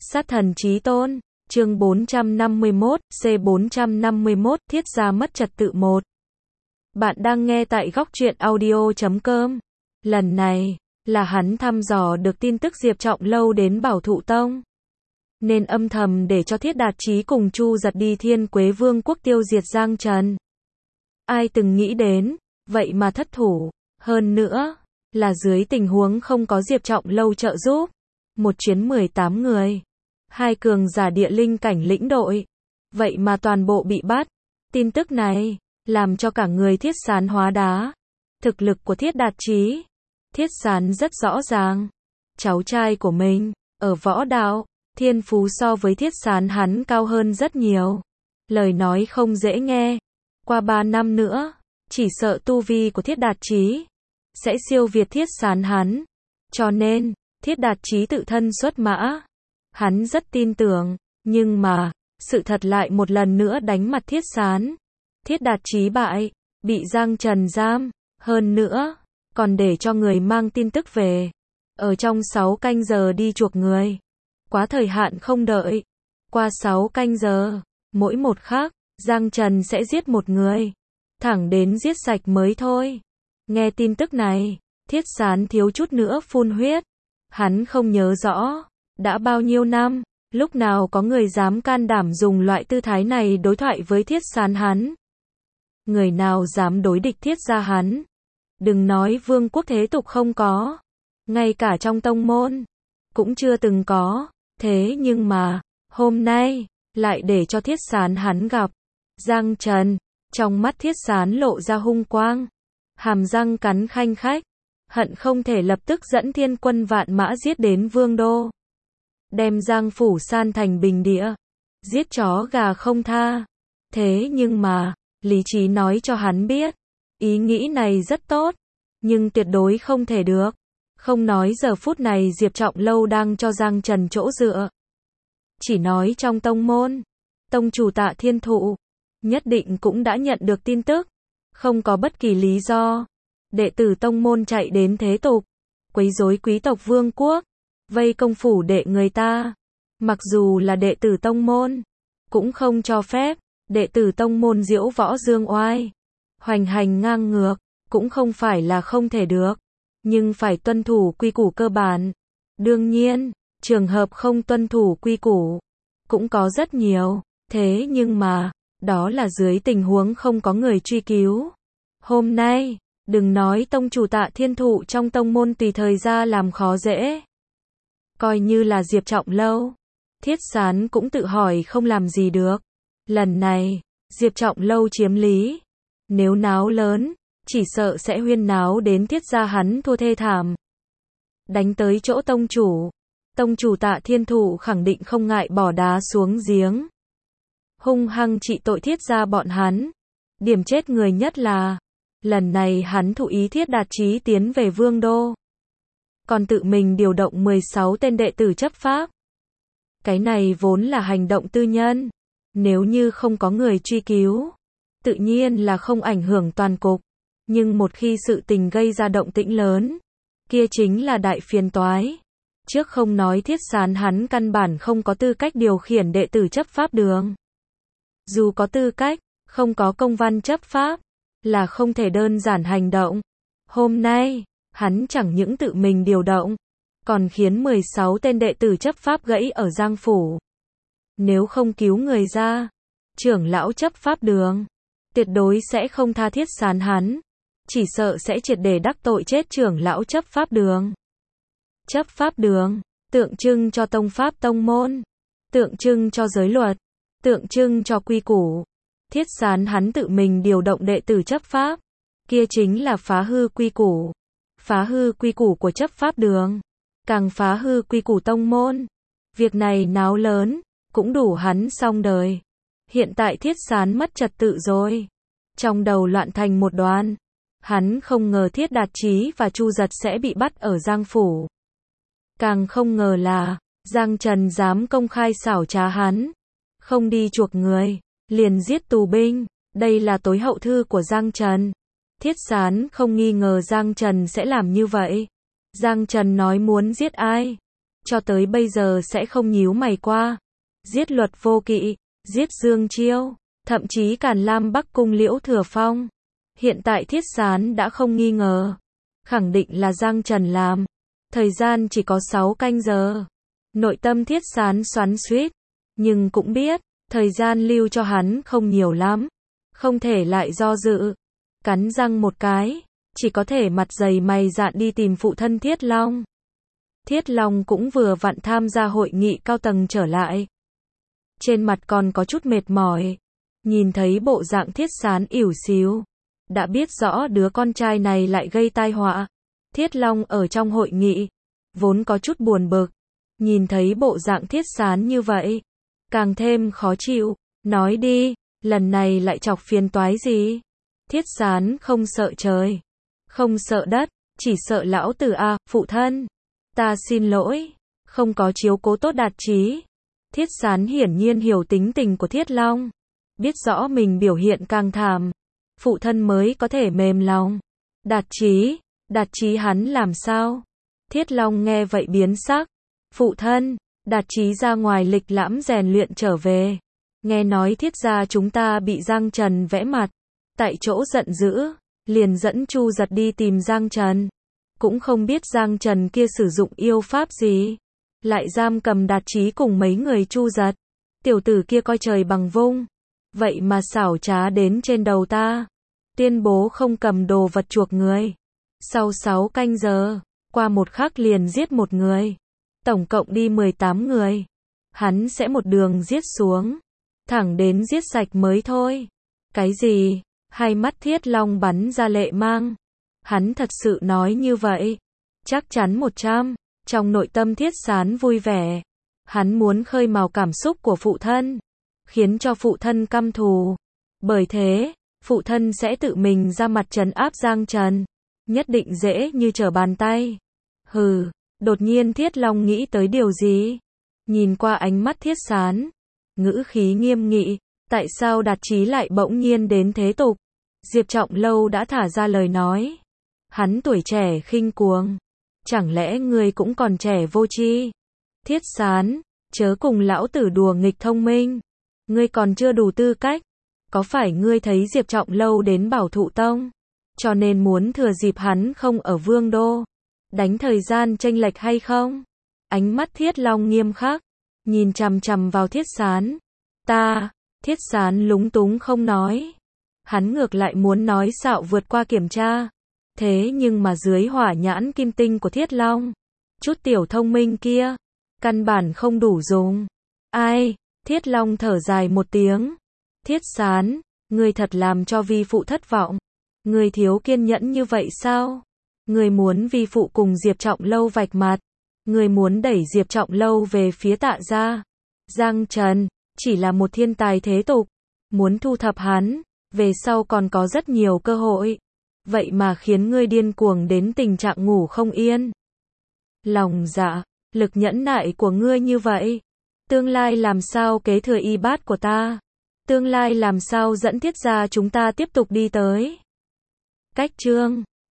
Sát thần chí tôn, chương 451, C451, thiết gia mất trật tự 1. Bạn đang nghe tại góc truyện audio.com. Lần này, là hắn thăm dò được tin tức Diệp Trọng Lâu đến Bảo Thụ Tông. Nên âm thầm để cho Thiết Đạt Chí cùng Chu Giật đi Thiên Quế Vương quốc tiêu diệt Giang Trần. Ai từng nghĩ đến, vậy mà thất thủ. Hơn nữa, là dưới tình huống không có Diệp Trọng Lâu trợ giúp. Một chuyến 18 người. 2 cường giả địa linh cảnh lĩnh đội. Vậy mà toàn bộ bị bắt. Tin tức này, làm cho cả người Thiết Sán hóa đá. Thực lực của Thiết Đạt Chí. Thiết Sán rất rõ ràng. Cháu trai của mình, ở võ đạo, thiên phú so với Thiết Sán hắn cao hơn rất nhiều. Lời nói không dễ nghe. Qua 3 năm nữa, chỉ sợ tu vi của Thiết Đạt Chí sẽ siêu việt Thiết Sán hắn. Cho nên, Thiết Đạt Chí tự thân xuất mã. Hắn rất tin tưởng, nhưng mà, sự thật lại một lần nữa đánh mặt Thiết Sán. Thiết Đạt Chí bại, bị Giang Trần giam, hơn nữa, còn để cho người mang tin tức về. Ở trong 6 canh giờ đi chuộc người. Quá thời hạn không đợi. Qua 6 canh giờ, mỗi một khắc, Giang Trần sẽ giết một người. Thẳng đến giết sạch mới thôi. Nghe tin tức này, Thiết Sán thiếu chút nữa phun huyết. Hắn không nhớ rõ, đã bao nhiêu năm, lúc nào có người dám can đảm dùng loại tư thái này đối thoại với Thiết Sán hắn. Người nào dám đối địch Thiết gia hắn. Đừng nói vương quốc thế tục không có. Ngay cả trong tông môn, cũng chưa từng có. Thế nhưng mà, hôm nay, lại để cho Thiết Sán hắn gặp. Giang Trần, trong mắt Thiết Sán lộ ra hung quang. Hàm răng cắn khanh khách. Hận không thể lập tức dẫn thiên quân vạn mã giết đến vương đô. Đem Giang phủ san thành bình địa. Giết chó gà không tha. Thế nhưng mà, lý trí nói cho hắn biết. Ý nghĩ này rất tốt. Nhưng tuyệt đối không thể được. Không nói giờ phút này Diệp Trọng Lâu đang cho Giang Trần chỗ dựa. Chỉ nói trong tông môn. Tông chủ Tạ Thiên Thụ. Nhất định cũng đã nhận được tin tức. Không có bất kỳ lý do. Đệ tử tông môn chạy đến thế tục. Quấy rối quý tộc vương quốc. Vây công phủ đệ người ta. Mặc dù là đệ tử tông môn. Cũng không cho phép. Đệ tử tông môn diễu võ dương oai. Hoành hành ngang ngược. Cũng không phải là không thể được. Nhưng phải tuân thủ quy củ cơ bản. Đương nhiên, trường hợp không tuân thủ quy củ. Cũng có rất nhiều. Thế nhưng mà, đó là dưới tình huống không có người truy cứu. Hôm nay, đừng nói tông chủ Tạ Thiên Thụ trong tông môn tùy thời ra làm khó dễ. Coi như là Diệp Trọng Lâu. Thiết Sán cũng tự hỏi không làm gì được. Lần này, Diệp Trọng Lâu chiếm lý. Nếu náo lớn, chỉ sợ sẽ huyên náo đến Thiết gia hắn thua thê thảm. Đánh tới chỗ tông chủ. Tông chủ Tạ Thiên Thụ khẳng định không ngại bỏ đá xuống giếng. Hung hăng trị tội Thiết gia bọn hắn. Điểm chết người nhất là, lần này hắn thụ ý Thiết Đạt Chí tiến về vương đô. Còn tự mình điều động 16 tên đệ tử chấp pháp. Cái này vốn là hành động tư nhân. Nếu như không có người truy cứu, tự nhiên là không ảnh hưởng toàn cục. Nhưng một khi sự tình gây ra động tĩnh lớn, kia chính là đại phiền toái. Trước không nói Thiết Sán hắn căn bản không có tư cách điều khiển đệ tử chấp pháp đường. Dù có tư cách, không có công văn chấp pháp, là không thể đơn giản hành động. Hôm nay, hắn chẳng những tự mình điều động, còn khiến 16 tên đệ tử chấp pháp gãy ở Giang phủ. Nếu không cứu người ra, trưởng lão chấp pháp đường, tuyệt đối sẽ không tha Thiết Sán hắn. Chỉ sợ sẽ triệt để đắc tội chết trưởng lão chấp pháp đường. Chấp pháp đường, tượng trưng cho tông pháp tông môn, tượng trưng cho giới luật, tượng trưng cho quy củ. Thiết Sán hắn tự mình điều động đệ tử chấp pháp, kia chính là phá hư quy củ. Phá hư quy củ của chấp pháp đường, càng phá hư quy củ tông môn. Việc này náo lớn, cũng đủ hắn xong đời. Hiện tại Thiết Sán mất trật tự rồi. Trong đầu loạn thành một đoàn. Hắn không ngờ Thiết Đạt Chí và Chu Giật sẽ bị bắt ở Giang phủ. Càng không ngờ là, Giang Trần dám công khai xảo trá hắn. Không đi chuộc người, liền giết tù binh. Đây là tối hậu thư của Giang Trần. Thiết Sán không nghi ngờ Giang Trần sẽ làm như vậy. Giang Trần nói muốn giết ai, cho tới bây giờ sẽ không nhíu mày qua. Giết Luật Vô Kỵ, giết Dương Chiêu, thậm chí Càn Lam Bắc Cung Liễu Thừa Phong. Hiện tại Thiết Sán đã không nghi ngờ, khẳng định là Giang Trần làm. Thời gian chỉ có 6 canh giờ. Nội tâm Thiết Sán xoắn xuýt, nhưng cũng biết, thời gian lưu cho hắn không nhiều lắm. Không thể lại do dự. Cắn răng một cái, chỉ có thể mặt dày mày dạn đi tìm phụ thân Thiết Long. Thiết Long cũng vừa vặn tham gia hội nghị cao tầng trở lại. Trên mặt còn có chút mệt mỏi. Nhìn thấy bộ dạng Thiết Sán ỉu xìu, đã biết rõ đứa con trai này lại gây tai họa. Thiết Long ở trong hội nghị, vốn có chút buồn bực. Nhìn thấy bộ dạng Thiết Sán như vậy, càng thêm khó chịu. Nói đi, lần này lại chọc phiền toái gì? Thiết Sán không sợ trời, không sợ đất, chỉ sợ lão tử a, phụ thân. Ta xin lỗi, không có chiếu cố tốt Đạt Chí. Thiết Sán hiển nhiên hiểu tính tình của Thiết Long, biết rõ mình biểu hiện càng thảm, phụ thân mới có thể mềm lòng. Đạt Chí hắn làm sao? Thiết Long nghe vậy biến sắc. Phụ thân, Đạt Chí ra ngoài lịch lãm rèn luyện trở về. Nghe nói Thiết gia chúng ta bị Giang Trần vẽ mặt. Tại chỗ giận dữ, liền dẫn Chu Giật đi tìm Giang Trần. Cũng không biết Giang Trần kia sử dụng yêu pháp gì, lại giam cầm Đạt Chí cùng mấy người Chu Giật. Tiểu tử kia coi trời bằng vung, vậy mà xảo trá đến trên đầu ta. Tuyên bố không cầm đồ vật chuộc người. Sau 6 canh giờ, qua một khắc liền giết một người. Tổng cộng đi 18 người. Hắn sẽ một đường giết xuống, thẳng đến giết sạch mới thôi. Cái gì? Hai mắt Thiết Long bắn ra lệ mang. Hắn thật sự nói như vậy? Chắc chắn 100. Trong nội tâm Thiết Sán vui vẻ. Hắn muốn khơi mào cảm xúc của phụ thân, khiến cho phụ thân căm thù. Bởi thế, phụ thân sẽ tự mình ra mặt trấn áp Giang Trần. Nhất định dễ như trở bàn tay. Hừ, đột nhiên Thiết Long nghĩ tới điều gì? Nhìn qua ánh mắt Thiết Sán, ngữ khí nghiêm nghị. Tại sao Đạt Chí lại bỗng nhiên đến thế tục? Diệp Trọng Lâu đã thả ra lời nói. Hắn tuổi trẻ khinh cuồng. Chẳng lẽ ngươi cũng còn trẻ vô tri? Thiết Sán, chớ cùng lão tử đùa nghịch thông minh. Ngươi còn chưa đủ tư cách. Có phải ngươi thấy Diệp Trọng Lâu đến Bảo Thụ Tông, cho nên muốn thừa dịp hắn không ở Vương Đô, đánh thời gian chênh lệch hay không? Ánh mắt Thiết Long nghiêm khắc, nhìn chằm chằm vào Thiết Sán. Thiết Sán lúng túng không nói. Hắn ngược lại muốn nói xạo vượt qua kiểm tra. Thế nhưng mà dưới hỏa nhãn kim tinh của Thiết Long, chút tiểu thông minh kia, căn bản không đủ dùng. Ai? Thiết Long thở dài một tiếng. Thiết Sán, ngươi thật làm cho vi phụ thất vọng. Ngươi thiếu kiên nhẫn như vậy sao? Ngươi muốn vi phụ cùng Diệp Trọng Lâu vạch mặt. Ngươi muốn đẩy Diệp Trọng Lâu về phía Tạ gia. Giang Trần chỉ là một thiên tài thế tục, muốn thu thập hắn, về sau còn có rất nhiều cơ hội. Vậy mà khiến ngươi điên cuồng đến tình trạng ngủ không yên. Lòng dạ, lực nhẫn nại của ngươi như vậy, tương lai làm sao kế thừa y bát của ta? Tương lai làm sao dẫn Thiết gia chúng ta tiếp tục đi tới? Cách chương